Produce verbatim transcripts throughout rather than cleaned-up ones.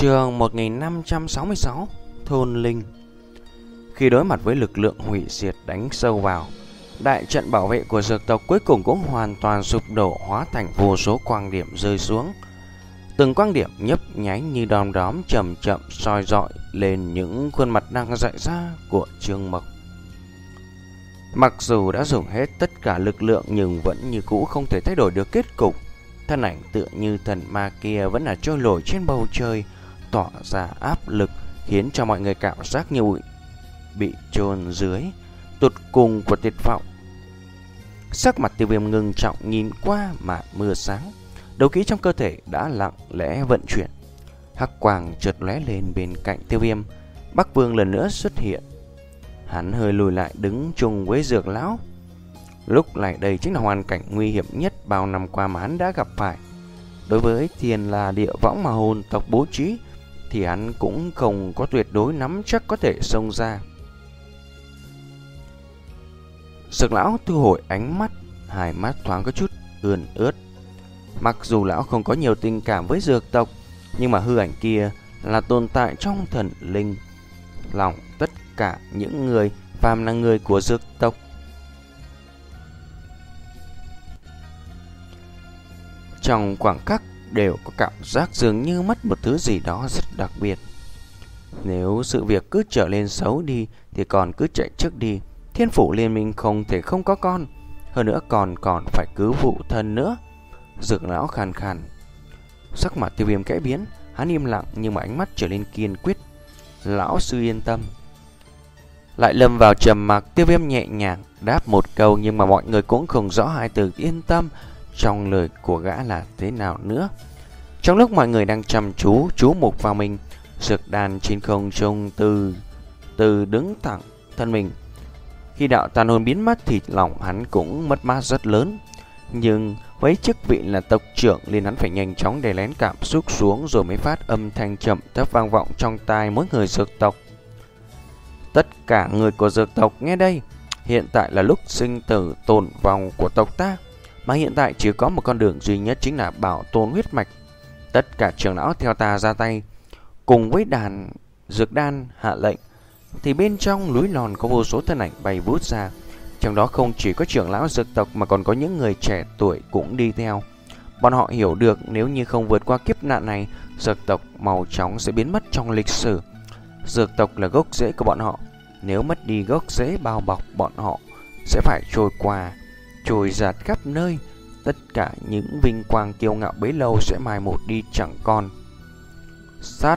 Chương một nghìn năm trăm sáu mươi sáu Thôn Linh. Khi đối mặt với lực lượng hủy diệt đánh sâu vào, đại trận bảo vệ của dược tộc cuối cùng cũng hoàn toàn sụp đổ, hóa thành vô số quang điểm rơi xuống. Từng quang điểm nhấp nháy như đom đóm chậm chậm soi rọi lên những khuôn mặt đang dại ra của Trương Mộc. Mặc dù đã dùng hết tất cả lực lượng nhưng vẫn như cũ không thể thay đổi được kết cục. Thân ảnh tựa như thần ma kia vẫn là trôi nổi trên bầu trời, tỏa ra áp lực khiến cho mọi người cảm giác như bụi bị chôn dưới tụt cùng của tuyệt vọng. Sắc mặt Tiêu Viêm ngưng trọng nhìn qua màn mưa sáng, đấu khí trong cơ thể đã lặng lẽ vận chuyển. Hắc quang chợt lóe lên bên cạnh Tiêu Viêm. Bắc Vương lần nữa xuất hiện. Hắn hơi lùi lại đứng chung với Dược lão. Lúc này đây chính là hoàn cảnh nguy hiểm nhất bao năm qua mà hắn đã gặp phải. Đối với Thiên là địa võng mà hồn tộc bố trí thì hắn cũng không có tuyệt đối nắm chắc có thể xông ra. Dược lão thu hồi ánh mắt, hai mắt thoáng có chút ươn ướt. Mặc dù lão không có nhiều tình cảm với dược tộc, nhưng mà hư ảnh kia là tồn tại trong thần linh lòng tất cả những người phàm là người của dược tộc. Trong khoảng khắc đều có cảm giác dường như mất một thứ gì đó rất đặc biệt. Nếu sự việc cứ trở lên xấu đi thì còn cứ chạy trước đi. Thiên phủ liên minh không thể không có con, hơn nữa còn còn phải cứu phụ thân nữa. Dược lão khàn khàn. Sắc mặt Tiêu Viêm kẽ biến, hắn im lặng nhưng mà ánh mắt trở nên kiên quyết. Lão sư yên tâm. Lại lâm vào trầm mặc. Tiêu Viêm nhẹ nhàng đáp một câu, nhưng mà mọi người cũng không rõ hai từ yên tâm trong lời của gã là thế nào nữa. Trong lúc mọi người đang chăm chú chú mục vào mình, dược đàn trên không trung từ từ đứng thẳng thân mình. Khi đạo tàn hồn biến mất thì lòng hắn cũng mất mát rất lớn. Nhưng với chức vị là tộc trưởng nên hắn phải nhanh chóng đè nén cảm xúc xuống, rồi mới phát âm thanh chậm thấp vang vọng trong tai mỗi người dược tộc. Tất cả người của dược tộc nghe đây, hiện tại là lúc sinh tử tồn vong của tộc ta, mà hiện tại chỉ có một con đường duy nhất, chính là bảo tồn huyết mạch. Tất cả trưởng lão theo ta ra tay. Cùng với đàn dược đan hạ lệnh thì bên trong núi lòn có vô số thân ảnh bay vút ra. Trong đó không chỉ có trưởng lão dược tộc mà còn có những người trẻ tuổi cũng đi theo. Bọn họ hiểu được nếu như không vượt qua kiếp nạn này, dược tộc màu chóng sẽ biến mất trong lịch sử. Dược tộc là gốc rễ của bọn họ. Nếu mất đi gốc rễ bao bọc, bọn họ sẽ phải trôi qua, trôi giạt khắp nơi. Tất cả những vinh quang kiêu ngạo bấy lâu sẽ mai một đi chẳng còn. Sát.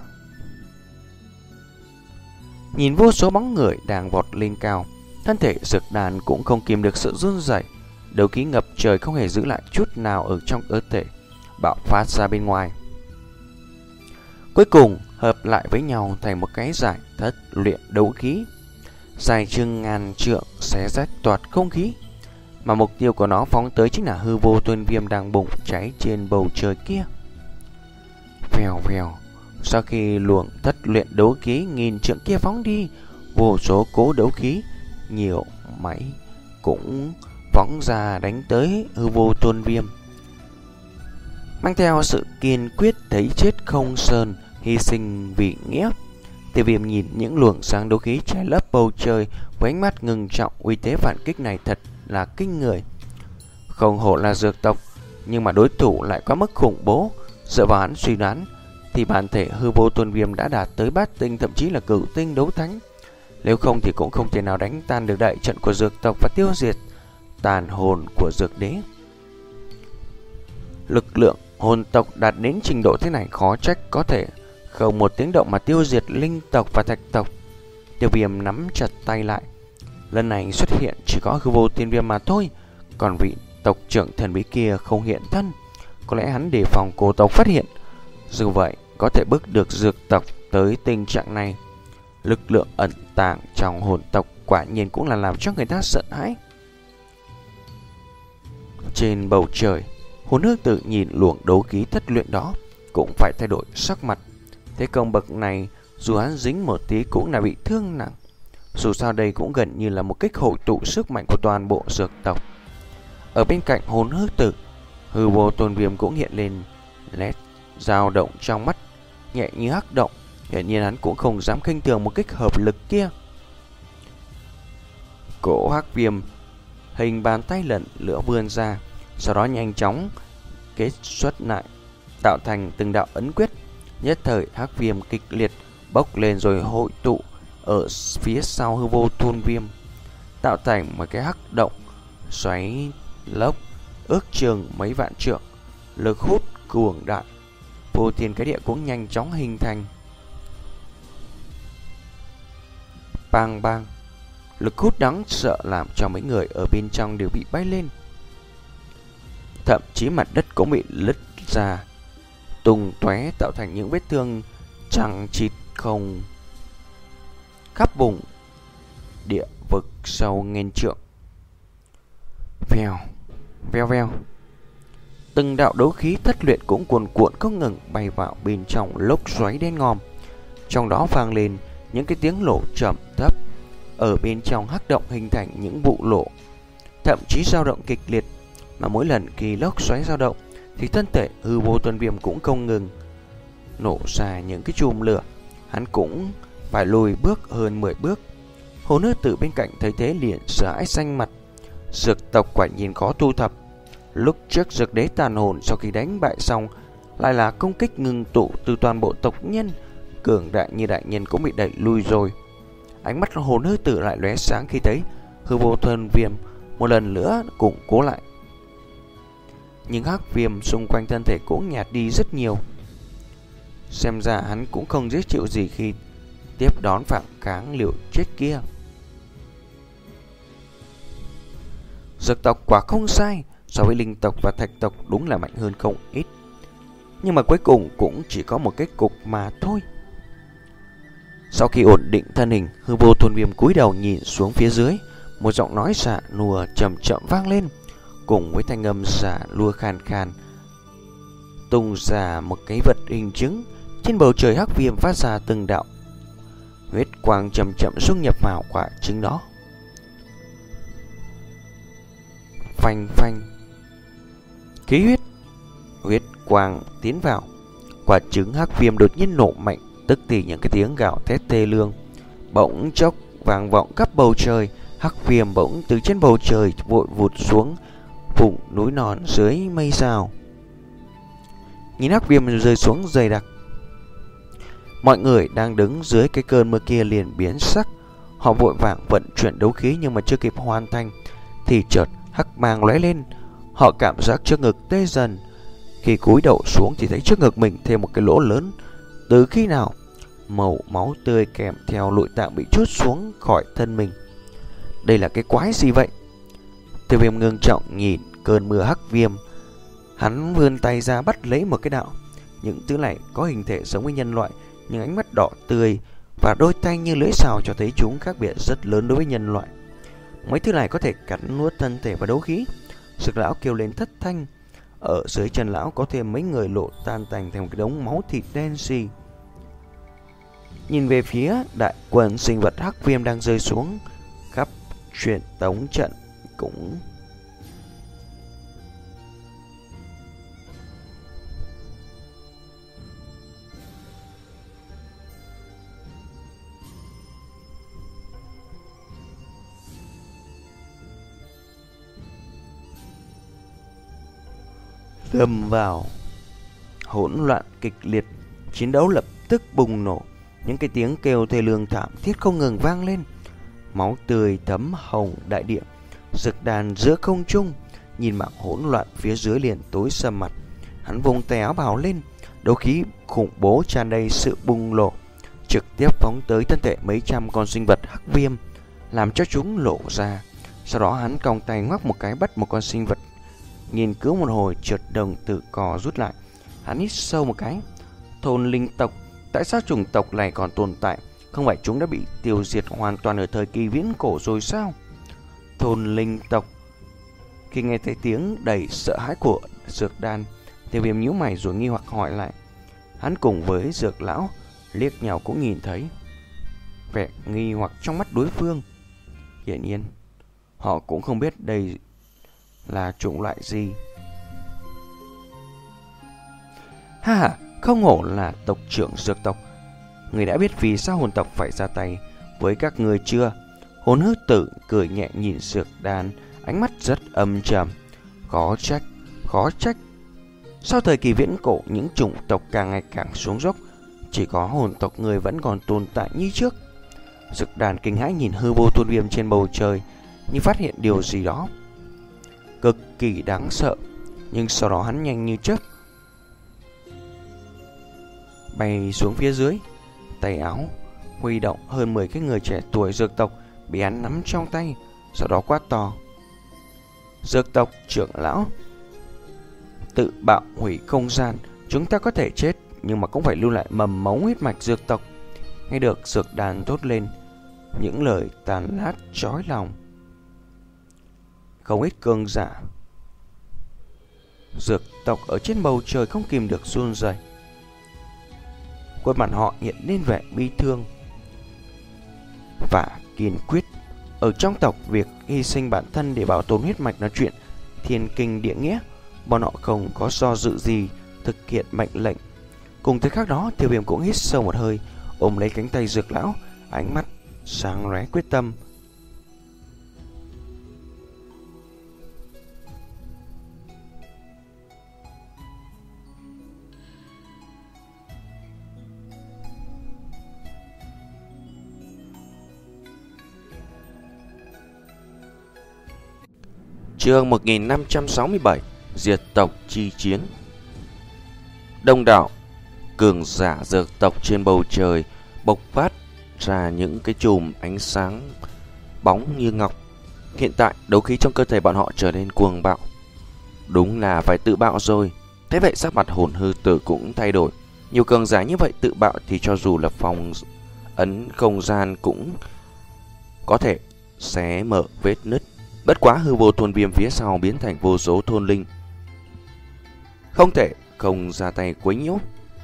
Nhìn vô số bóng người đang vọt lên cao, thân thể dược đàn cũng không kìm được sự run rẩy. Đấu khí ngập trời không hề giữ lại chút nào ở trong cơ thể, bạo phát ra bên ngoài. Cuối cùng hợp lại với nhau thành một cái giải thất luyện đấu khí, dài chừng ngàn trượng, xé rách toạt không khí. Mà mục tiêu của nó phóng tới chính là hư vô tuân viêm đang bùng cháy trên bầu trời kia. Vèo vèo. Sau khi luồng thất luyện đấu khí nghìn trượng kia phóng đi, vô số cố đấu khí nhiều máy cũng phóng ra đánh tới hư vô tuân viêm, mang theo sự kiên quyết thấy chết không sơn, hy sinh vì nghĩa. Tiêu Viêm nhìn những luồng sáng đấu khí che lấp bầu trời với ánh mắt ngưng trọng. Uy thế phản kích này thật là kinh người. Không hổ là dược tộc, nhưng mà đối thủ lại quá mức khủng bố. Dựa vào hắn suy đoán thì bản thể hư vô tuân viêm đã đạt tới bát tinh, thậm chí là cửu tinh đấu thánh. Nếu không thì cũng không thể nào đánh tan được đại trận của dược tộc và tiêu diệt tàn hồn của dược đế. Lực lượng hồn tộc đạt đến trình độ thế này khó trách có thể không một tiếng động mà tiêu diệt linh tộc và thạch tộc. Tiêu Viêm nắm chặt tay lại. Lần này xuất hiện chỉ có hư vô tiên viêm mà thôi, còn vị tộc trưởng thần bí kia không hiện thân. Có lẽ hắn đề phòng cổ tộc phát hiện. Dù vậy có thể bước được dược tộc tới tình trạng này. Lực lượng ẩn tàng trong hồn tộc quả nhiên cũng là làm cho người ta sợ hãi. Trên bầu trời, hồn hước tự nhìn luồng đấu khí thất luyện đó cũng phải thay đổi sắc mặt. Thế công bậc này dù hắn dính một tí cũng là bị thương nặng. Dù sao đây cũng gần như là một kích hội tụ sức mạnh của toàn bộ dược tộc. Ở bên cạnh hồn hước tử, hư vô tôn viêm cũng hiện lên lét dao động trong mắt. nhẹ như hắc động. Hiển nhiên hắn cũng không dám khinh thường một kích hợp lực kia. Cổ hắc viêm hình bàn tay lần lửa vươn ra, sau đó nhanh chóng kết xuất lại, tạo thành từng đạo ấn quyết. Nhất thời hắc viêm kịch liệt bốc lên rồi hội tụ ở phía sau hư vô thôn viêm, tạo thành một cái hắc động xoáy lốc ước chừng mấy vạn trượng, lực hút cuồng đại, vô thiên cái địa cũng nhanh chóng hình thành. Bang bang, lực hút đáng sợ làm cho mấy người ở bên trong đều bị bay lên, thậm chí mặt đất cũng bị lứt ra tung tóe, tạo thành những vết thương chằng chịt không khắp vùng địa vực sâu nghìn trượng. Vèo, veo veo, từng đạo đấu khí thất luyện cũng cuồn cuộn không ngừng bay vào bên trong lốc xoáy đen ngòm. Trong đó vang lên những cái tiếng lỗ trầm thấp, ở bên trong hắc động hình thành những vụ lỗ, thậm chí dao động kịch liệt. Mà mỗi lần khi lốc xoáy dao động thì thân thể hư vô tuần viêm cũng không ngừng nổ ra những cái chùm lửa. Hắn cũng phải lùi bước hơn mười bước. Hồ nữ tử bên cạnh thấy thế liền sợ hãi xanh mặt. Dược tộc quả nhiên khó thu thập. Lúc trước dược đế tàn hồn sau khi đánh bại xong lại là công kích ngừng tụ từ toàn bộ tộc nhân, cường đại như đại nhân cũng bị đẩy lui rồi. Ánh mắt hồ nữ tử lại lóe sáng khi thấy hư vô thuần viêm một lần nữa củng cố lại, nhưng hắc viêm xung quanh thân thể cũng nhạt đi rất nhiều. Xem ra hắn cũng không dễ chịu gì khi tiếp đón phạm kháng liều chết kia. Dược tộc quả không sai, so với linh tộc và thạch tộc đúng là mạnh hơn không ít, nhưng mà cuối cùng cũng chỉ có một kết cục mà thôi. Sau khi ổn định thân hình, hư vô thôn viêm cúi đầu nhìn xuống phía dưới. Một giọng nói xạ nùa chậm chậm vang lên, cùng với thanh âm xạ lùa khàn khàn tung ra một cái vật hình trứng. Trên bầu trời hắc viêm phát ra từng đạo huyết quang chậm chậm xung nhập vào quả trứng đó. Phanh phanh, khí huyết huyết quang tiến vào quả trứng hắc viêm, đột nhiên nổ mạnh, tức thì những cái tiếng gào thét thê lương bỗng chốc vang vọng khắp bầu trời. Hắc viêm bỗng từ trên bầu trời vội vụt xuống vùng núi non dưới mây rào. Nhìn hắc viêm rơi xuống dày đặc, mọi người đang đứng dưới cái cơn mưa kia liền biến sắc. Họ vội vàng vận chuyển đấu khí, nhưng mà chưa kịp hoàn thành thì chợt hắc mang lóe lên. Họ cảm giác trước ngực tê dần. Khi cúi đầu xuống thì thấy trước ngực mình thêm một cái lỗ lớn. Từ khi nào màu máu tươi kèm theo nội tạng bị trút xuống khỏi thân mình. Đây là cái quái gì vậy? Tiêu Viêm ngưng trọng nhìn cơn mưa hắc viêm. Hắn vươn tay ra bắt lấy một cái đạo. Những thứ này có hình thể giống với nhân loại, nhưng ánh mắt đỏ tươi và đôi tay như lưỡi sào cho thấy chúng khác biệt rất lớn đối với nhân loại. Mấy thứ này có thể cắn nuốt thân thể và đấu khí. Sực lão kêu lên thất thanh. Ở dưới chân lão có thêm mấy người lộ tan tành thành một cái đống máu thịt đen xì. Nhìn về phía đại quần sinh vật hắc viêm đang rơi xuống, khắp truyền tống trận cũng lâm vào hỗn loạn kịch liệt. Chiến đấu lập tức bùng nổ. Những cái tiếng kêu thê lương thảm thiết không ngừng vang lên. Máu tươi thấm hồng đại địa. Dực đàn giữa không trung, nhìn mảng hỗn loạn phía dưới liền tối sầm mặt. Hắn vùng tay áo bào lên, đấu khí khủng bố tràn đầy sự bùng nổ, trực tiếp phóng tới thân thể mấy trăm con sinh vật hắc viêm, làm cho chúng lộ ra. Sau đó hắn còng tay ngoắc một cái bắt một con sinh vật. Nhìn cứ một hồi chợt đồng tử cò rút lại. Hắn hít sâu một cái. Thôn linh tộc, tại sao chủng tộc này còn tồn tại? Không phải chúng đã bị tiêu diệt hoàn toàn ở thời kỳ viễn cổ rồi sao? Thôn linh tộc. Khi nghe thấy tiếng đầy sợ hãi của Dược Đan, Tiêu Viêm nhíu mày rồi nghi hoặc hỏi lại. Hắn cùng với Dược lão liếc nhau cũng nhìn thấy vẻ nghi hoặc trong mắt đối phương. Hiển nhiên họ cũng không biết đây là chủng loại gì. Ha ha, Không hổ là tộc trưởng dược tộc. Người đã biết vì sao hồn tộc phải ra tay với các người chưa? Hồn hư tử cười nhẹ nhìn Dược Đan, ánh mắt rất âm trầm. Khó trách, khó trách. Sau thời kỳ viễn cổ, những chủng tộc càng ngày càng xuống dốc, chỉ có hồn tộc người vẫn còn tồn tại như trước. Dược Đan kinh hãi nhìn hư vô tôn viêm trên bầu trời, như phát hiện điều gì đó cực kỳ đáng sợ. Nhưng sau đó hắn nhanh như chớp bay xuống phía dưới, tay áo huy động hơn mười cái người trẻ tuổi dược tộc bị hắn nắm trong tay, sau đó quát to: Dược tộc trưởng lão, tự bạo hủy không gian, chúng ta có thể chết nhưng mà cũng phải lưu lại mầm máu huyết mạch dược tộc. Nghe được Dược Đan thốt lên những lời tàn lát chói lòng, không ít cường giả dược tộc ở trên bầu trời không kìm được run rẩy. Khuôn mặt họ hiện lên vẻ bi thương và kiên quyết. Ở trong tộc, việc hy sinh bản thân để bảo tồn huyết mạch là chuyện thiên kinh địa nghĩa. Bọn họ không có do dự gì thực hiện mệnh lệnh. Cùng thời khắc đó, Tiêu Viêm cũng hít sâu một hơi, ôm lấy cánh tay Dược lão, ánh mắt sáng lóe quyết tâm. Chương một nghìn năm trăm sáu mươi bảy, Diệt tộc chi chiến. Đông đảo cường giả dược tộc trên bầu trời bộc phát ra những cái chùm ánh sáng bóng như ngọc. Hiện tại đấu khí trong cơ thể bọn họ trở nên cuồng bạo. Đúng là phải tự bạo rồi. Thế vậy sắc mặt Hồn Hư Tử cũng thay đổi. Nhiều cường giả như vậy tự bạo thì cho dù là phòng ấn không gian cũng có thể xé mở vết nứt. Bất quá hư vô thôn viêm phía sau biến thành vô số thôn linh, không thể không ra tay quấy nhiễu.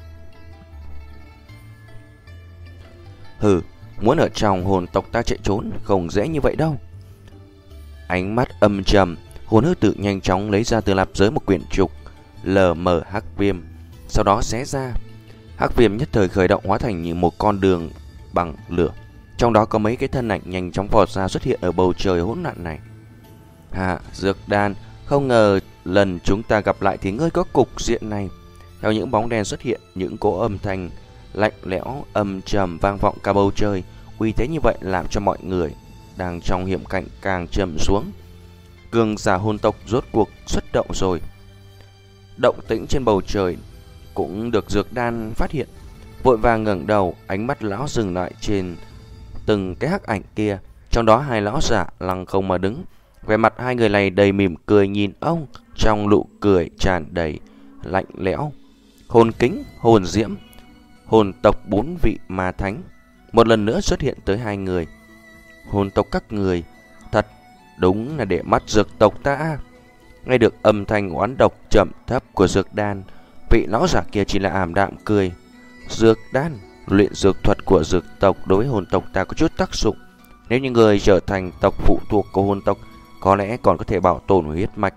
Hừ, muốn ở trong hồn tộc ta chạy trốn không dễ như vậy đâu. Ánh mắt âm trầm, Hồn Hư Tử nhanh chóng lấy ra từ lạp giới một quyển trục lờ mờ hắc viêm, sau đó xé ra. Hắc viêm nhất thời khởi động, hóa thành như một con đường bằng lửa. Trong đó có mấy cái thân ảnh nhanh chóng vọt ra xuất hiện ở bầu trời hỗn loạn này. Hạ Dược Đan, không ngờ lần chúng ta gặp lại thì ngươi có cục diện này. Theo những bóng đen xuất hiện, những cỗ âm thanh lạnh lẽo âm trầm vang vọng cả bầu trời. Uy thế như vậy làm cho mọi người đang trong hiểm cảnh càng trầm xuống. Cường giả hồn tộc rốt cuộc xuất động rồi. Động tĩnh trên bầu trời cũng được Dược Đan phát hiện, vội vàng ngẩng đầu, ánh mắt lão dừng lại trên từng cái hắc ảnh kia. Trong đó hai lão giả lăng không mà đứng, vẻ mặt hai người này đầy mỉm cười nhìn ông, trong nụ cười tràn đầy lạnh lẽo. Hồn kính, hồn diễm, hồn tộc bốn vị ma thánh một lần nữa xuất hiện tới hai người. Hồn tộc các người thật đúng là để mắt dược tộc ta. Nghe được âm thanh oán độc trầm thấp của Dược Đan, vị lão giả kia chỉ là ảm đạm cười. Dược Đan, luyện dược thuật của dược tộc đối với hồn tộc ta có chút tác dụng. Nếu như người trở thành tộc phụ thuộc của hồn tộc, có lẽ còn có thể bảo tồn huyết mạch.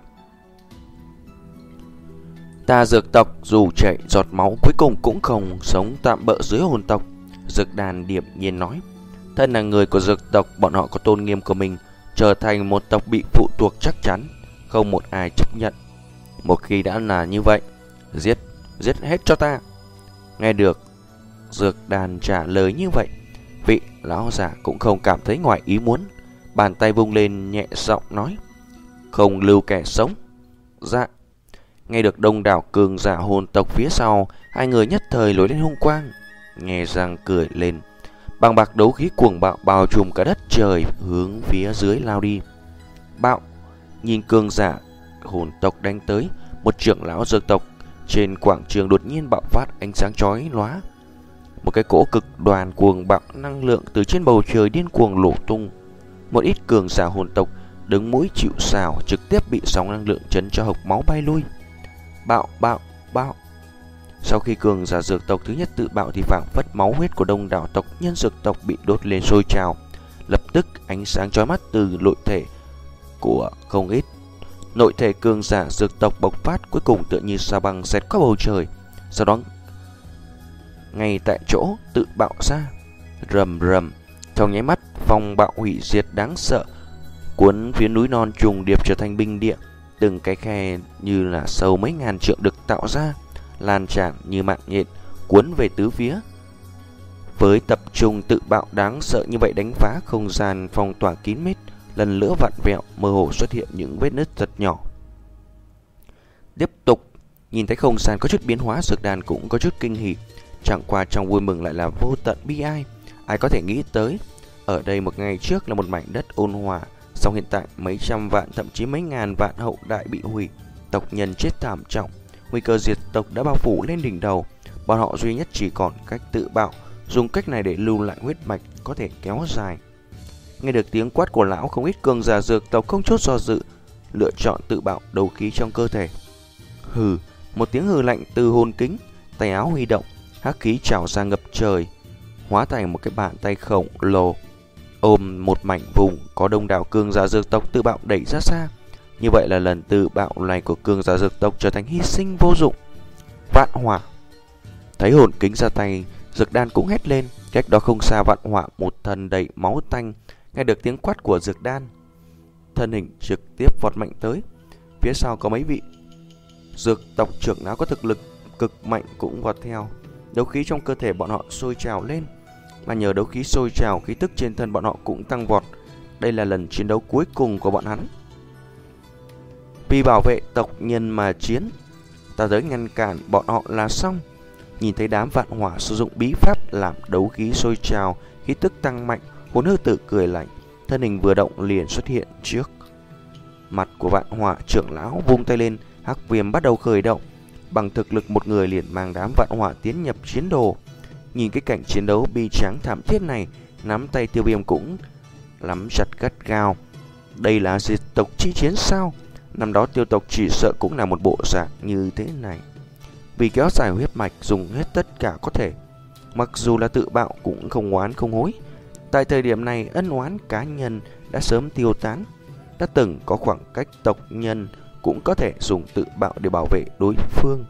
Ta dược tộc dù chảy giọt máu cuối cùng cũng không sống tạm bợ dưới hồn tộc. Dược Đan điềm nhiên nói. Thân là người của dược tộc, bọn họ có tôn nghiêm của mình. Trở thành một tộc bị phụ thuộc chắc chắn không một ai chấp nhận. Một khi đã là như vậy, giết, giết hết cho ta. Nghe được Dược Đan trả lời như vậy, vị lão giả cũng không cảm thấy ngoài ý muốn, bàn tay vung lên nhẹ giọng nói. Không lưu kẻ sống. Dạ. Nghe được đông đảo cường giả hồn tộc phía sau, hai người nhất thời lối lên hung quang, nghe răng cười lên. Bằng bạc đấu khí cuồng bạo bao trùm cả đất trời, hướng phía dưới lao đi. Bạo. Nhìn cường giả hồn tộc đánh tới, một trưởng lão dược tộc trên quảng trường đột nhiên bạo phát ánh sáng chói lóa. Một cái cỗ cực đoàn cuồng bạo năng lượng từ trên bầu trời điên cuồng nổ tung. Một ít cường giả hồn tộc đứng mũi chịu sào, trực tiếp bị sóng năng lượng chấn cho hộc máu bay lui. Bạo bạo bạo. Sau khi cường giả dược tộc thứ nhất tự bạo thì phảng phất máu huyết của đông đảo tộc nhân dược tộc bị đốt lên sôi trào. Lập tức ánh sáng chói mắt từ nội thể của không ít nội thể cường giả dược tộc bộc phát, cuối cùng tựa như sao băng xẹt qua bầu trời. Sau đó ngay tại chỗ tự bạo ra. Rầm rầm, trong nháy mắt, phong bạo hủy diệt đáng sợ cuốn phía núi non trùng điệp trở thành binh địa. Từng cái khe như là sâu mấy ngàn trượng được tạo ra, lan tràn như mạng nhện cuốn về tứ phía. Với tập trung tự bạo đáng sợ như vậy đánh phá không gian phong tỏa kín mít, lần nữa vặn vẹo, mơ hồ xuất hiện những vết nứt thật nhỏ. Tiếp tục, nhìn thấy không gian có chút biến hóa, Dược Đan cũng có chút kinh hỉ. Chẳng qua trong vui mừng lại là vô tận bi ai. Ai có thể nghĩ tới, ở đây một ngày trước là một mảnh đất ôn hòa, song hiện tại mấy trăm vạn thậm chí mấy ngàn vạn hậu đại bị hủy, tộc nhân chết thảm trọng, nguy cơ diệt tộc đã bao phủ lên đỉnh đầu. Bọn họ duy nhất chỉ còn cách tự bạo, dùng cách này để lưu lại huyết mạch có thể kéo dài. Nghe được tiếng quát của lão, không ít cường giả dược tộc không chút do dự lựa chọn tự bạo đấu khí trong cơ thể. Hừ, một tiếng hừ lạnh từ hồn kính, tay áo huy động, hắc khí trào ra ngập trời, hóa thành một cái bàn tay khổng lồ ôm một mảnh vùng có đông đảo cường giả dược tộc tự bạo đẩy ra xa. Như vậy là lần tự bạo này của cường giả dược tộc trở thành hy sinh vô dụng. Vạn hỏa. Thấy hồn kính ra tay, Dược Đan cũng hét lên. Cách đó không xa vạn hỏa, một thân đầy máu tanh, nghe được tiếng quát của Dược Đan, thân hình trực tiếp vọt mạnh tới. Phía sau có mấy vị dược tộc trưởng lão có thực lực cực mạnh cũng vọt theo. Đấu khí trong cơ thể bọn họ sôi trào lên, mà nhờ đấu khí sôi trào, khí tức trên thân bọn họ cũng tăng vọt. Đây là lần chiến đấu cuối cùng của bọn hắn. Vì bảo vệ tộc nhân mà chiến, ta tới ngăn cản bọn họ là xong. Nhìn thấy đám vạn hỏa sử dụng bí pháp làm đấu khí sôi trào, khí tức tăng mạnh, Hồn Hư Tử cười lạnh, thân hình vừa động liền xuất hiện trước mặt của vạn hỏa trưởng lão, vung tay lên, hắc viêm bắt đầu khởi động. Bằng thực lực một người liền mang đám vạn hỏa tiến nhập chiến đồ. Nhìn cái cảnh chiến đấu bi tráng thảm thiết này, nắm tay Tiêu Viêm cũng nắm chặt gắt gao. Đây là diệt tộc chi chiến sao? Năm đó Tiêu tộc chỉ sợ cũng là một bộ dạng như thế này. Vì kéo dài huyết mạch dùng hết tất cả có thể, mặc dù là tự bạo cũng không oán không hối. Tại thời điểm này ân oán cá nhân đã sớm tiêu tán. Đã từng có khoảng cách tộc nhân cũng có thể dùng tự bạo để bảo vệ đối phương.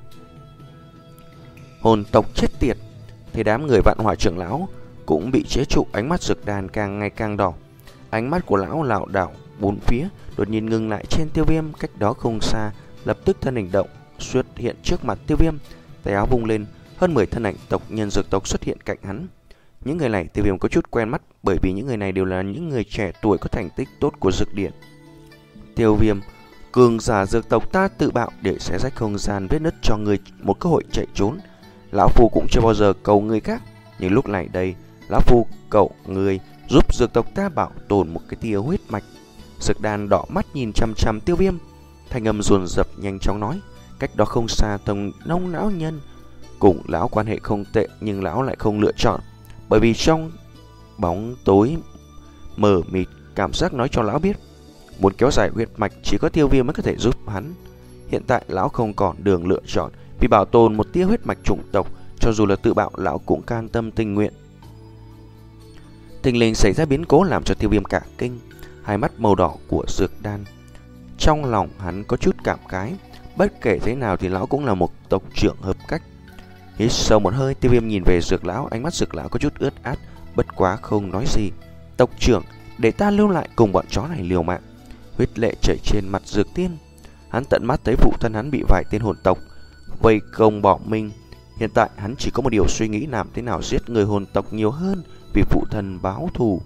Hồn tộc chết tiệt. Thì đám người vạn hỏa trưởng lão cũng bị chế trụ, ánh mắt Dược Đan càng ngày càng đỏ. Ánh mắt của lão lảo đảo bốn phía, đột nhiên ngừng lại trên Tiêu Viêm cách đó không xa, lập tức thân hình động xuất hiện trước mặt Tiêu Viêm, tay áo vung lên, hơn mười thân ảnh tộc nhân dược tộc xuất hiện cạnh hắn. Những người này Tiêu Viêm có chút quen mắt, bởi vì những người này đều là những người trẻ tuổi có thành tích tốt của dược điện. Tiêu Viêm, cường giả dược tộc ta tự bạo để xé rách không gian vết nứt cho người một cơ hội chạy trốn. Lão Phu cũng chưa bao giờ cầu người khác, nhưng lúc này đây, Lão Phu cầu người giúp dược tộc ta bảo tồn một cái tia huyết mạch. Dược Đan đỏ mắt nhìn chằm chằm Tiêu Viêm, thanh âm dồn dập nhanh chóng nói. Cách đó không xa, Tông Nông lão nhân cùng lão quan hệ không tệ, nhưng lão lại không lựa chọn, bởi vì trong bóng tối mờ mịt, cảm giác nói cho lão biết muốn kéo dài huyết mạch chỉ có Tiêu Viêm mới có thể giúp hắn. Hiện tại lão không còn đường lựa chọn, vì bảo tồn một tia huyết mạch chủng tộc, cho dù là tự bạo lão cũng can tâm tình nguyện. Thình lình xảy ra biến cố làm cho Tiêu Viêm cả kinh. Hai mắt màu đỏ của Dược Đan, trong lòng hắn có chút cảm khái. Bất kể thế nào thì lão cũng là một tộc trưởng hợp cách. Hít sâu một hơi, Tiêu Viêm nhìn về Dược lão, ánh mắt Dược lão có chút ướt át, bất quá không nói gì. Tộc trưởng, để ta lưu lại cùng bọn chó này liều mạng. Huyết lệ chảy trên mặt Dược Tiên. Hắn tận mắt thấy phụ thân hắn bị vài tên hồn tộc vây công bỏ mình. Hiện tại hắn chỉ có một điều suy nghĩ, làm thế nào giết người hồn tộc nhiều hơn, vì phụ thân báo thù.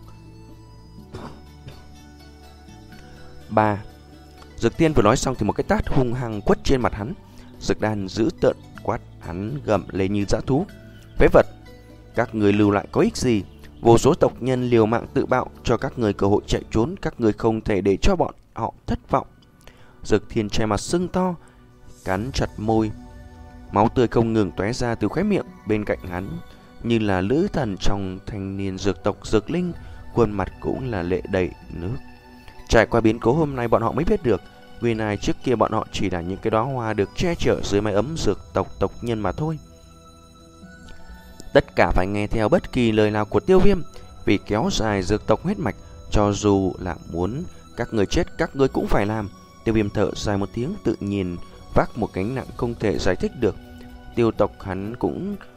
Ba. Dược Tiên vừa nói xong thì một cái tát hung hăng quất trên mặt hắn. Dược Đan giữ tợn quát hắn, gầm lên như dã thú. Phế vật, các người lưu lại có ích gì? Vô số tộc nhân liều mạng tự bạo cho các người cơ hội chạy trốn, các người không thể để cho bọn họ thất vọng. Dược Thiên che mặt sưng to, cắn chặt môi, máu tươi không ngừng tóe ra từ khóe miệng. Bên cạnh hắn như là lữ thần trong thanh niên dược tộc Dược Linh, khuôn mặt cũng là lệ đầy nước. Trải qua biến cố hôm nay, bọn họ mới biết được nguyên lai trước kia bọn họ chỉ là những cái đóa hoa được che chở dưới mái ấm dược tộc tộc nhân mà thôi. Tất cả phải nghe theo bất kỳ lời nào của Tiêu Viêm, vì kéo dài dược tộc huyết mạch, cho dù là muốn các người chết các người cũng phải làm. Tiêu Viêm thở dài một tiếng, tự nhiên vác một gánh nặng không thể giải thích được. Tiêu tộc hắn cũng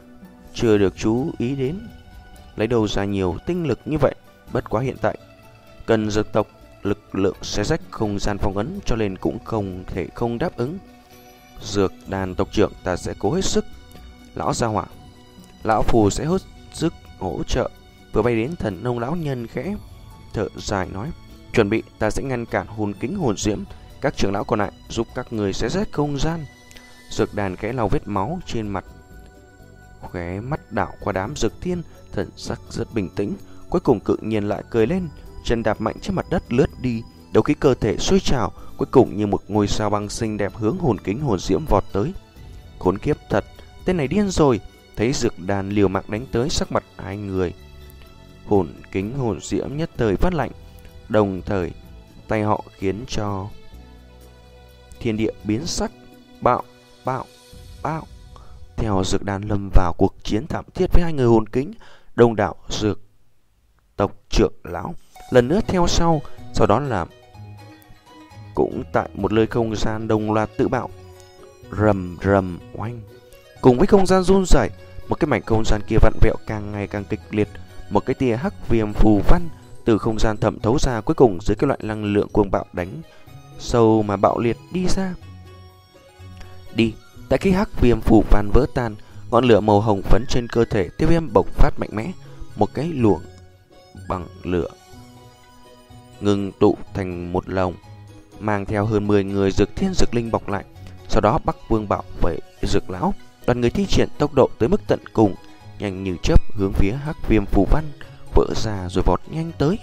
chưa được chú ý đến. Lấy đâu ra nhiều tinh lực như vậy? Bất quá hiện tại cần dược tộc lực lượng xé rách không gian phong ấn, cho nên cũng không thể không đáp ứng. Dược đàn tộc trưởng ta sẽ cố hết sức. Lão gia hỏa, lão phù sẽ hết sức hỗ trợ. Vừa bay đến, thần nông lão nhân khẽ thở dài nói: chuẩn bị, ta sẽ ngăn cản hồn kính hồn diễm, các trưởng lão còn lại giúp các người xé rách không gian. Dược đàn khẽ lau vết máu trên mặt, khóe mắt đảo qua đám dược thiên, thần sắc rất bình tĩnh. Cuối cùng cự nhiên lại cười lên, chân đạp mạnh trên mặt đất lướt đi, đấu khí cơ thể sôi trào, cuối cùng như một ngôi sao băng xinh đẹp hướng hồn kính hồn diễm vọt tới. Khốn kiếp thật, tên này điên rồi. Thấy dược đàn liều mạng đánh tới, sắc mặt hai người hồn kính hồn diễm nhất thời phát lạnh, đồng thời tay họ khiến cho thiên địa biến sắc. Bạo, bạo, bạo. Theo dược đàn lâm vào cuộc chiến thảm thiết với hai người hồn kính, đông đảo dược tộc trưởng lão lần nữa theo sau. Sau đó là cũng tại một nơi không gian đồng loạt tự bạo, rầm rầm oanh. Cùng với không gian run rẩy, một cái mảnh không gian kia vặn vẹo càng ngày càng kịch liệt. Một cái tia hắc viêm phù văn từ không gian thẩm thấu ra, cuối cùng dưới cái loại năng lượng cuồng bạo đánh sâu mà bạo liệt đi ra. Đi, tại khi hắc viêm phù văn vỡ tan, ngọn lửa màu hồng phấn trên cơ thể Tiêu Viêm bộc phát mạnh mẽ, một cái luồng bằng lửa ngừng tụ thành một lồng, mang theo hơn mười người dược thiên dược linh bọc lại. Sau đó Bắc Vương bảo vệ dược lão, đoàn người thi triển tốc độ tới mức tận cùng, nhanh như chớp hướng phía hắc viêm phù văn vỡ ra rồi vọt nhanh tới.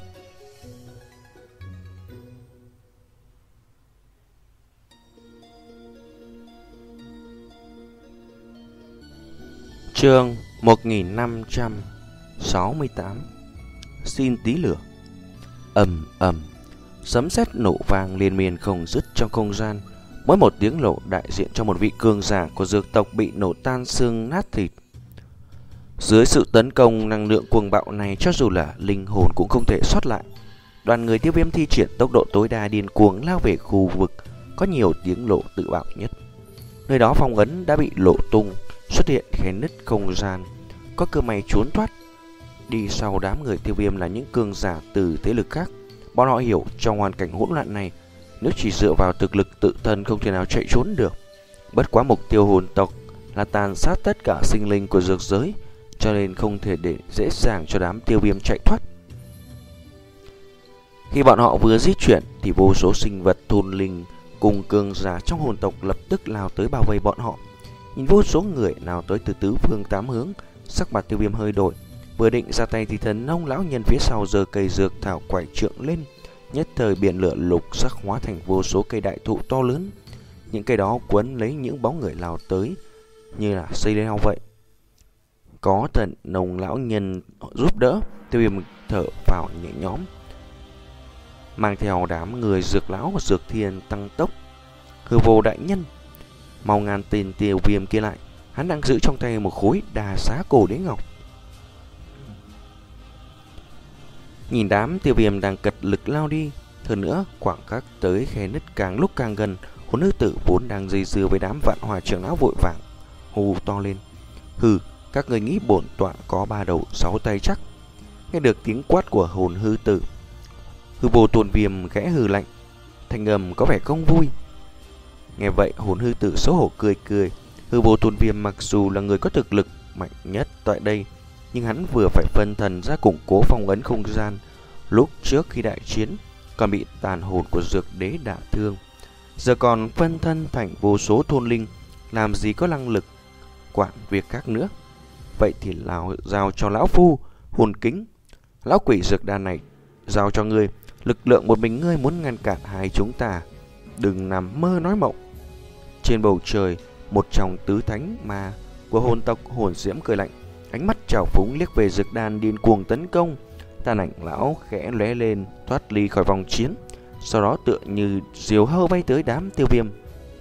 Chương một nghìn năm trăm sáu mươi tám. Xin tí lửa. Ầm ầm, sấm sét nổ vang liên miên không dứt trong không gian. Mỗi một tiếng nổ đại diện cho một vị cường giả của dược tộc bị nổ tan xương nát thịt. Dưới sự tấn công năng lượng cuồng bạo này, cho dù là linh hồn cũng không thể sót lại. Đoàn người Tiêu Viêm thi triển tốc độ tối đa điên cuồng lao về khu vực có nhiều tiếng nổ tự bạo nhất. Nơi đó phong ấn đã bị lộ tung, xuất hiện khe nứt không gian, có cơ may trốn thoát. Đi sau đám người Tiêu Viêm là những cường giả từ thế lực khác. Bọn họ hiểu trong hoàn cảnh hỗn loạn này, nếu chỉ dựa vào thực lực tự thân không thể nào chạy trốn được. Bất quá mục tiêu hồn tộc là tàn sát tất cả sinh linh của dược giới, cho nên không thể để dễ dàng cho đám Tiêu Viêm chạy thoát. Khi bọn họ vừa di chuyển thì vô số sinh vật thôn linh cùng cường giả trong hồn tộc lập tức lao tới bao vây bọn họ. Nhìn vô số người nào tới từ tứ phương tám hướng, sắc mặt Tiêu Viêm hơi đổi. Vừa định ra tay thì thần nông lão nhân phía sau giơ cây dược thảo quải trượng lên, nhất thời biển lửa lục sắc hóa thành vô số cây đại thụ to lớn. Những cây đó quấn lấy những bóng người lao tới như là xây leo vậy. Có thần nông lão nhân giúp đỡ, Tiêu Viêm thở vào nhẹ nhõm, mang theo đám người dược lão và dược thiên tăng tốc. Hư Vô đại nhân, mau ngàn tên Tiêu Viêm kia lại, hắn đang giữ trong tay một khối đà xá cổ đế ngọc. Nhìn đám Tiêu Viêm đang cật lực lao đi, hơn nữa khoảng cách tới khe nứt càng lúc càng gần, hồn nữ tử vốn đang dây dưa với đám vạn hòa trưởng lão vội vàng hù to lên: hừ, các người nghĩ bổn tọa có ba đầu sáu tay chắc? Nghe được tiếng quát của hồn hư tử, Hư Vô Tôn Viêm khẽ hừ lạnh, thanh âm có vẻ không vui. Nghe vậy hồn hư tử xấu hổ cười cười. Hư Vô Tôn Viêm mặc dù là người có thực lực mạnh nhất tại đây, nhưng hắn vừa phải phân thần ra củng cố phong ấn không gian. Lúc trước khi đại chiến còn bị tàn hồn của dược đế đả thương, giờ còn phân thân thành vô số thôn linh, làm gì có năng lực quản việc khác nữa. Vậy thì lão giao cho lão phu hồn kính, lão quỷ dược đan này giao cho ngươi. Lực lượng một mình ngươi muốn ngăn cản hai chúng ta, đừng nằm mơ nói mộng. Trên bầu trời, một trong tứ thánh ma của hồn tộc Hồn Diễm cười lạnh, ánh mắt trào phúng liếc về dược đan điên cuồng tấn công. Tàn ảnh lão khẽ lóe lên, thoát ly khỏi vòng chiến, sau đó tựa như diều hâu bay tới đám Tiêu Viêm.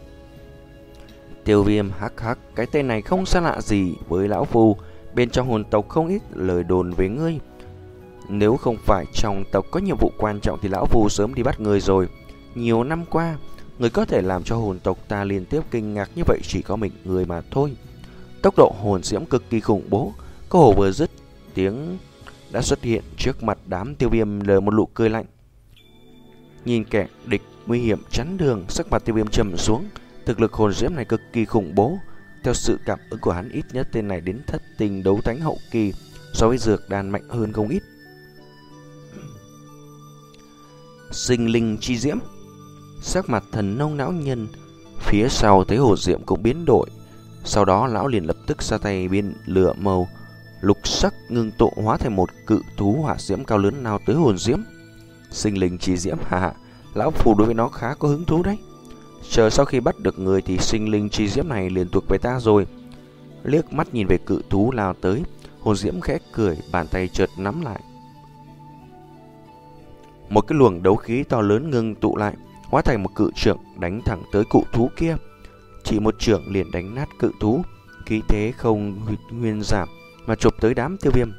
Tiêu Viêm hắc hắc, cái tên này không xa lạ gì với lão phu, bên trong hồn tộc không ít lời đồn về ngươi. Nếu không phải trong tộc có nhiệm vụ quan trọng thì lão phu sớm đi bắt người rồi. Nhiều năm qua, người có thể làm cho hồn tộc ta liên tiếp kinh ngạc như vậy chỉ có mình người mà thôi. Tốc độ hồn diễm cực kỳ khủng bố. Câu hổ vừa dứt tiếng đã xuất hiện trước mặt đám Tiêu Viêm lờ một nụ cười lạnh. Nhìn kẻ địch nguy hiểm chắn đường, sắc mặt Tiêu Viêm trầm xuống. Thực lực hồn diễm này cực kỳ khủng bố. Theo sự cảm ứng của hắn, ít nhất tên này đến thất tình đấu thánh hậu kỳ, so với dược đan mạnh hơn không ít. Sinh linh chi diễm. Sắc mặt thần nông lão nhân phía sau thấy hồn diễm cũng biến đổi. Sau đó lão liền lập tức ra tay biến lửa màu lục sắc ngưng tụ hóa thành một cự thú hỏa diễm cao lớn nào tới hồn diễm. Sinh linh chi diễm, hà hà, lão phù đối với nó khá có hứng thú đấy. Chờ sau khi bắt được người thì sinh linh chi diễm này liền thuộc về ta rồi. Liếc mắt nhìn về cự thú lao tới, hồn diễm khẽ cười, bàn tay chợt nắm lại. Một cái luồng đấu khí to lớn ngưng tụ lại, hóa thành một cự trượng đánh thẳng tới cự thú kia. Chỉ một trượng liền đánh nát cự thú, khí thế không nguyên giảm mà chụp tới đám Tiêu Viêm.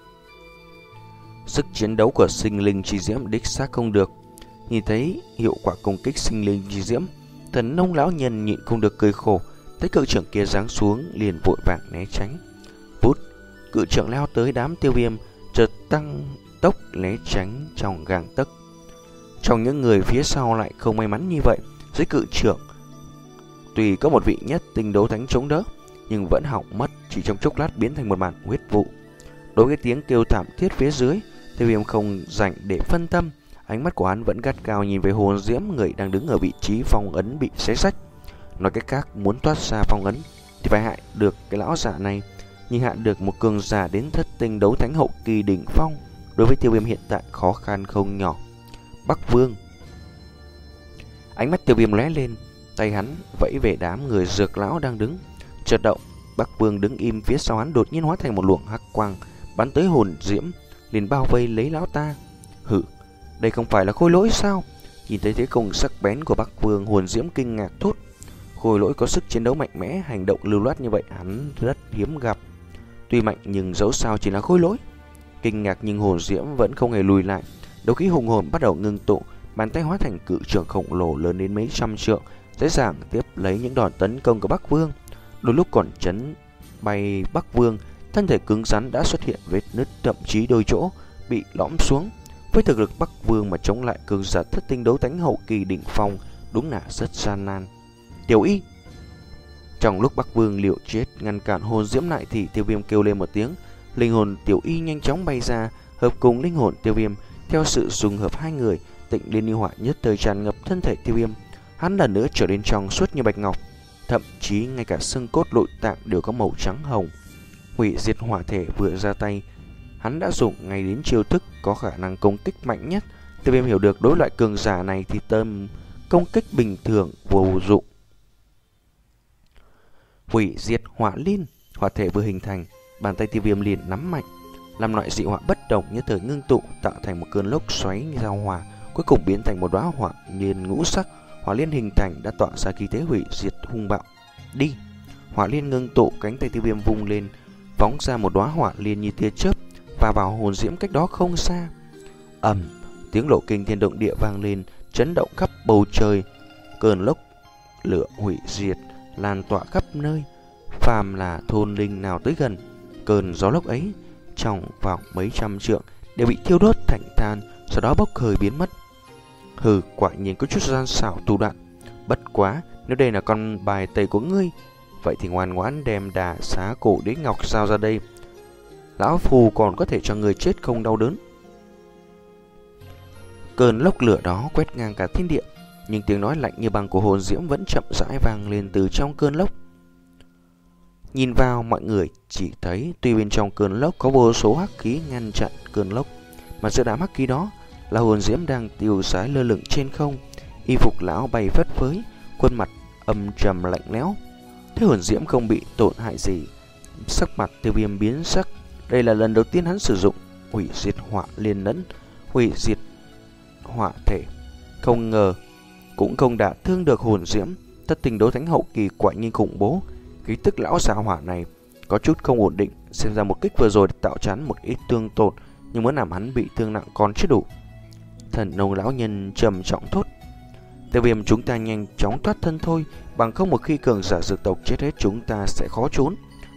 Sức chiến đấu của sinh linh chi diễm đích xác không được. Nhìn thấy hiệu quả công kích sinh linh chi diễm, thần nông lão nhân nhịn không được cười khổ. Thấy cự trượng kia giáng xuống liền vội vàng né tránh. Bút, cự trượng lao tới đám Tiêu Viêm, chợt tăng tốc né tránh trong gang tấc. Trong những người phía sau lại không may mắn như vậy. Dưới cự trượng tuy có một vị nhất tinh đấu thánh chống đỡ, nhưng vẫn hỏng mất, chỉ trong chốc lát biến thành một màn huyết vụ. Đối với tiếng kêu thảm thiết phía dưới, Tiêu Viêm không dành để phân tâm. Ánh mắt của hắn vẫn gắt cao nhìn về hồn diễm người đang đứng ở vị trí phong ấn bị xé rách. Nói cách khác, muốn thoát ra phong ấn thì phải hại được cái lão giả này. Nhưng hạ được một cường giả đến thất tinh đấu thánh hậu kỳ đỉnh phong, đối với Tiêu Viêm hiện tại khó khăn không nhỏ. Bắc Vương. Ánh mắt Tiêu Viêm lóe lên, tay hắn vẫy về đám người dược lão đang đứng. Chợt động, Bắc Vương đứng im phía sau hắn đột nhiên hóa thành một luồng hắc quang bắn tới hồn diễm, liền bao vây lấy lão ta. Hử, đây không phải là khôi lỗi sao? Nhìn thấy thế công sắc bén của Bắc Vương, hồn diễm kinh ngạc thốt. Khôi lỗi có sức chiến đấu mạnh mẽ, hành động lưu loát như vậy hắn rất hiếm gặp. Tuy mạnh nhưng dẫu sao chỉ là khôi lỗi. Kinh ngạc nhưng hồn diễm vẫn không hề lùi lại. Đấu khí hùng hồn bắt đầu ngưng tụ, bàn tay hóa thành cự trường khổng lồ lớn đến mấy trăm trượng, dễ dàng tiếp lấy những đòn tấn công của Bắc Vương. Đôi lúc còn chấn bay Bắc Vương, thân thể cứng rắn đã xuất hiện vết nứt, thậm chí đôi chỗ bị lõm xuống. Với thực lực Bắc Vương mà chống lại cường giả thất tinh đấu thánh hậu kỳ đỉnh phong, đúng là rất gian nan. Tiểu Y. Trong lúc Bắc Vương liệu chết ngăn cản hồn diễm lại thì Tiêu Viêm kêu lên một tiếng, linh hồn Tiểu Y nhanh chóng bay ra, hợp cùng linh hồn Tiêu Viêm. Theo sự dùng hợp hai người, Tịnh Liên Như Hỏa nhất thời tràn ngập thân thể Tiêu Viêm. Hắn lần nữa trở nên trong suốt như bạch ngọc, thậm chí ngay cả xương cốt nội tạng đều có màu trắng hồng. Hủy diệt hỏa thể vừa ra tay, hắn đã dùng ngay đến chiêu thức có khả năng công kích mạnh nhất. Tiêu Viêm hiểu được đối loại cường giả này thì tâm công kích bình thường vô dụng. Hủy diệt hỏa liên, hỏa thể vừa hình thành, bàn tay Tiêu Viêm liền nắm mạnh, làm loại dị hỏa bất đồng nhất thời ngưng tụ tạo thành một cơn lốc xoáy giao hòa, cuối cùng biến thành một đóa hỏa liên ngũ sắc. Hỏa liên hình thành đã tỏa ra khí thế hủy diệt hung bạo. Đi! Hỏa liên ngưng tụ, cánh tay Tiêu Viêm vung lên, phóng ra một đóa hỏa liên như tia chớp và vào hồn diễm cách đó không xa. Ầm, tiếng nổ kinh thiên động địa vang lên, chấn động khắp bầu trời. Cơn lốc lửa hủy diệt lan tỏa khắp nơi, phàm là thôn linh nào tới gần cơn gió lốc ấy, trong vòng mấy trăm trượng đều bị thiêu đốt thành than, sau đó bốc hơi biến mất. Hừ, quả nhiên có chút gian xảo thủ đoạn. Bất quá, nếu đây là con bài tẩy của ngươi, vậy thì ngoan ngoãn đem đà xá cổ đế ngọc sao ra đây. Lão phù còn có thể cho người chết không đau đớn. Cơn lốc lửa đó quét ngang cả thiên địa, nhưng tiếng nói lạnh như băng của hồn diễm vẫn chậm rãi vang lên từ trong cơn lốc. Nhìn vào, mọi người chỉ thấy tuy bên trong cơn lốc có vô số hắc khí ngăn chặn cơn lốc, mà giữa đám hắc khí đó là hồn diễm đang tiêu sái lơ lửng trên không. Y phục lão bay phất phới, khuôn mặt âm trầm lạnh lẽo. Thế hồn diễm không bị tổn hại gì, sắc mặt Tiêu Viêm biến sắc. Đây là lần đầu tiên hắn sử dụng hủy diệt hỏa liên lẫn hủy diệt hỏa thể, không ngờ cũng không đả thương được hồn diễm. Thất tình đấu thánh hậu kỳ quả nhiên khủng bố. Khí tức lão già hỏa này có chút không ổn định, xem ra một kích vừa rồi tạo chắn một ít thương tổn, nhưng muốn làm hắn bị thương nặng còn chưa đủ. Thần nông lão nhân trầm trọng thốt. Tiêu Viêm, chúng ta nhanh chóng thoát thân thôi, bằng không một khi cường giả dược tộc chết hết chúng ta sẽ khó trốn.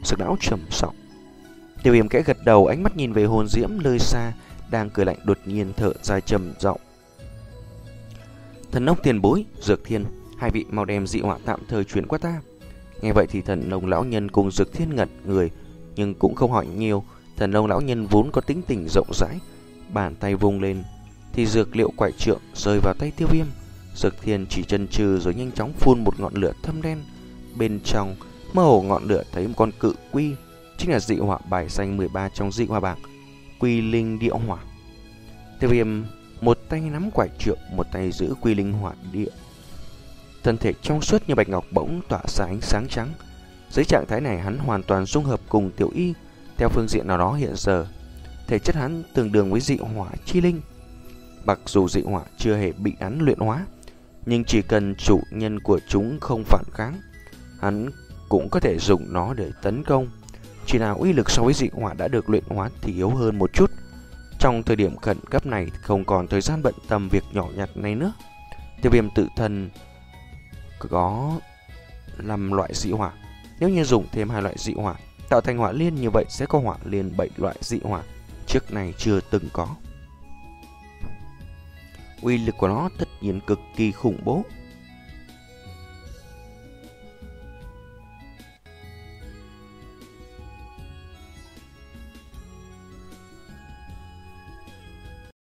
Dược lão trầm giọng. Tiêu Viêm kẽ gật đầu, ánh mắt nhìn về hồn diễm nơi xa đang cười lạnh, đột nhiên thở dài trầm giọng. Thần nông tiền bối, Dược Thiên, hai vị mau đem dị họa tạm thời chuyển qua ta. Nghe vậy thì thần nông lão nhân cùng Dược Thiên ngẩn người, nhưng cũng không hỏi nhiều. Thần nông lão nhân vốn có tính tình rộng rãi, bàn tay vung lên thì dược liệu quải trượng rơi vào tay Tiêu Viêm. Dược Thiên chỉ chần chừ rồi nhanh chóng phun một ngọn lửa thâm đen. Bên trong mơ hồ ngọn lửa thấy một con cự quy, chính là dị họa bài danh mười ba trong dị họa bảng, Quy Linh Địa Hỏa. Tiêu Viêm một tay nắm quải trượng, một tay giữ Quy Linh Hỏa Địa. Thân thể trong suốt như bạch ngọc bỗng tỏa ra ánh sáng trắng. Dưới trạng thái này hắn hoàn toàn dung hợp cùng Tiểu Y. Theo phương diện nào đó hiện giờ, thể chất hắn tương đương với dị hỏa chi linh. Mặc dù dị hỏa chưa hề bị hắn luyện hóa, nhưng chỉ cần chủ nhân của chúng không phản kháng, hắn cũng có thể dùng nó để tấn công. Chỉ là uy lực so với dị hỏa đã được luyện hóa thì yếu hơn một chút. Trong thời điểm khẩn cấp này không còn thời gian bận tâm việc nhỏ nhặt này nữa. Tiêu Viêm tự thân có năm loại dị hỏa. Nếu như dùng thêm hai loại dị hỏa tạo thành hỏa liên, như vậy sẽ có hỏa liên bảy loại dị hỏa, trước này chưa từng có. Uy lực của nó tất nhiên cực kỳ khủng bố.